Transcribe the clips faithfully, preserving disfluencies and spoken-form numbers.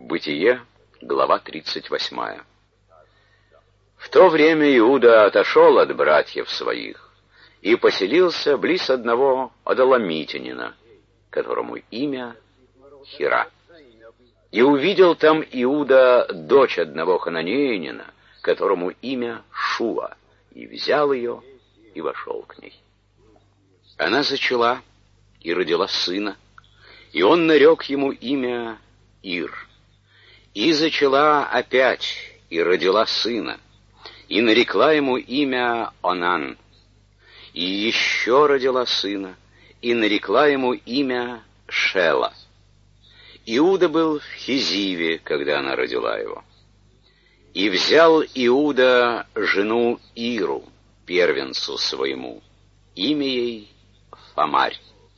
Бытие, глава тридцать восьмая. В то время Иуда отошел от братьев своих и поселился близ одного Адаламитянина, которому имя Хира. И увидел там Иуда дочь одного хананеянина, которому имя Шуа, и взял ее и вошел к ней. Она зачала и родила сына, и он нарек ему имя Ир. И зачала опять и родила сына, и нарекла ему имя Онан. И еще родила сына, и нарекла ему имя Шела. Иуда был в Хизиве, когда она родила его. И взял Иуда жену Иру, первенцу своему, имя ей Фамарь.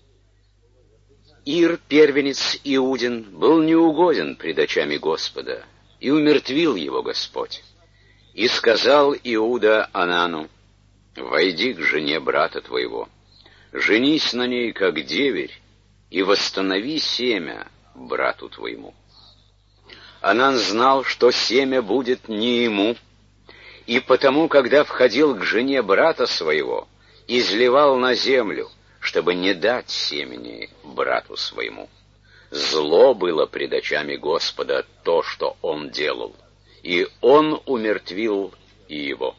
Ир, первенец Иудин, был неугоден пред очами Господа, и умертвил его Господь. И сказал Иуда Онану: «Войди к жене брата твоего, женись на ней, как деверь, и восстанови семя брату твоему». Онан знал, что семя будет не ему, и потому, когда входил к жене брата своего, изливал на землю, чтобы не дать семени брату своему. Зло было пред очами Господа то, что он делал, и он умертвил и его.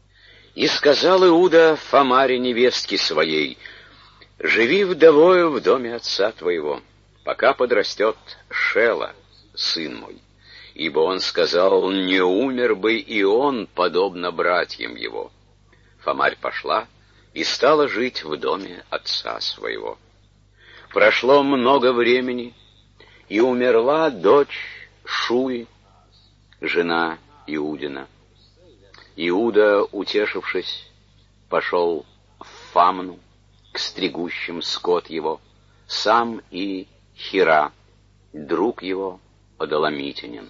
И сказал Иуда Фамаре, невестке своей: «Живи вдовою в доме отца твоего, пока подрастет Шела, сын мой». Ибо он сказал: «Не умер бы и он, подобно братьям его». Фамарь пошла и стала жить в доме отца своего. Прошло много времени, и умерла дочь Шуи, жена Иудина. Иуда, утешившись, пошел в Фамну, к стригущим скот его, сам и Хира, друг его, Адаламитянин.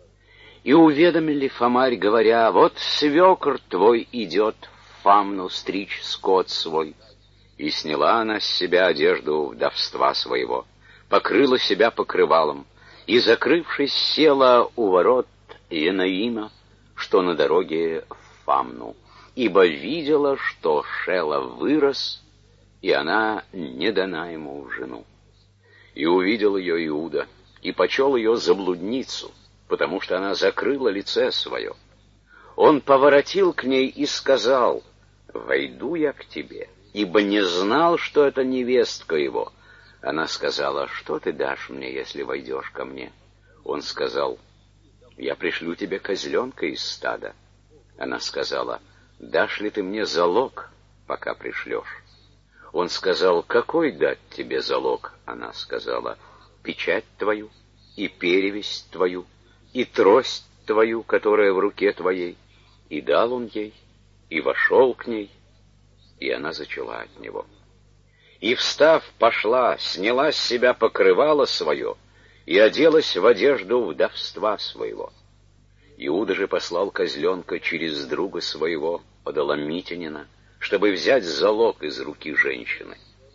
И уведомили Фамарь, говоря: «Вот свекр твой идет в Фамну стричь скот свой». И сняла она с себя одежду вдовства своего, покрыла себя покрывалом, и, закрывшись, села у ворот Енаима, что на дороге в Фамну, ибо видела, что Шела вырос, и она не дана ему в жену. И увидел ее Иуда, и почел ее за блудницу, потому что она закрыла лице свое. Он поворотил к ней и сказал: «Войду я к тебе», ибо не знал, что это невестка его. Она сказала: «Что ты дашь мне, если войдешь ко мне?» Он сказал: «Я пришлю тебе козленка из стада». Она сказала: «Дашь ли ты мне залог, пока пришлешь?» Он сказал: «Какой дать тебе залог?» Она сказала: «Печать твою, и перевесь твою, и трость твою, которая в руке твоей». И дал он ей, и вошел к ней, и она зачала от него. И, встав, пошла, сняла с себя покрывало свое и оделась в одежду вдовства своего. Иуда же послал козленка через друга своего, Адаламитянина, чтобы взять залог из руки женщины.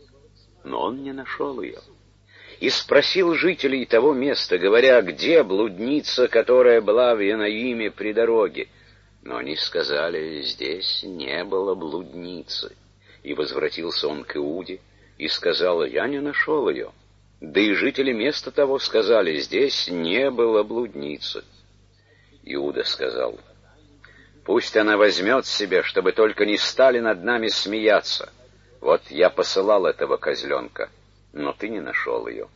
Но он не нашел ее. И спросил жителей того места, говоря: «Где блудница, которая была в Енаиме при дороге?» Но они сказали: «Здесь не было блудницы». И возвратился он к Иуде и сказал: «Я не нашел ее». Да и жители места того сказали: «Здесь не было блудницы». Иуда сказал: «Пусть она возьмет себе, чтобы только не стали над нами смеяться. Вот я посылал этого козленка, но ты не нашел ее».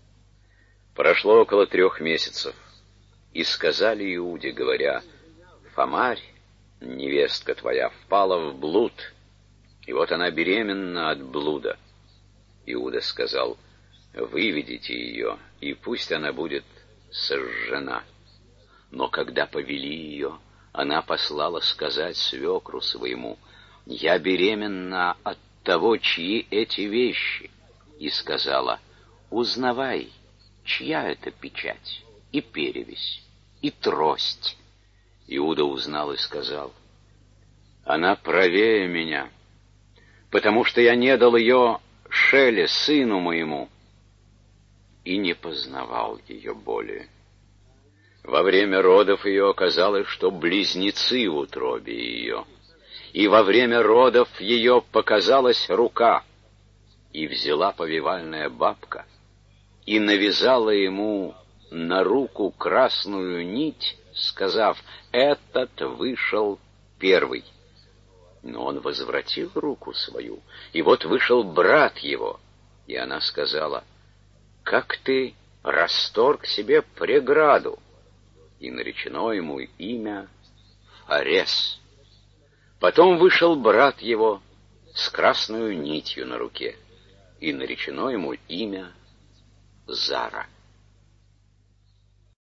Прошло около трех месяцев, и сказали Иуде, говоря: «Фамарь, невестка твоя, впала в блуд, и вот она беременна от блуда». Иуда сказал: «Выведите ее, и пусть она будет сожжена». Но когда повели ее, она послала сказать свекру своему: «Я беременна от того, чьи эти вещи». И сказала: «Узнавай, чья это печать, и перевесь, и трость». Иуда узнал и сказал: «Она правее меня, потому что я не дал ее Шеле, сыну моему». И не познавал ее более. Во время родов ее оказалось, что близнецы в утробе ее. И во время родов ее показалась рука, и взяла повивальная бабка, и навязала ему на руку красную нить, сказав: «Этот вышел первый». Но он возвратил руку свою, и вот вышел брат его, и она сказала: «Как ты расторг себе преграду?» И наречено ему имя Фарес. Потом вышел брат его с красную нитью на руке, и наречено ему имя Зара.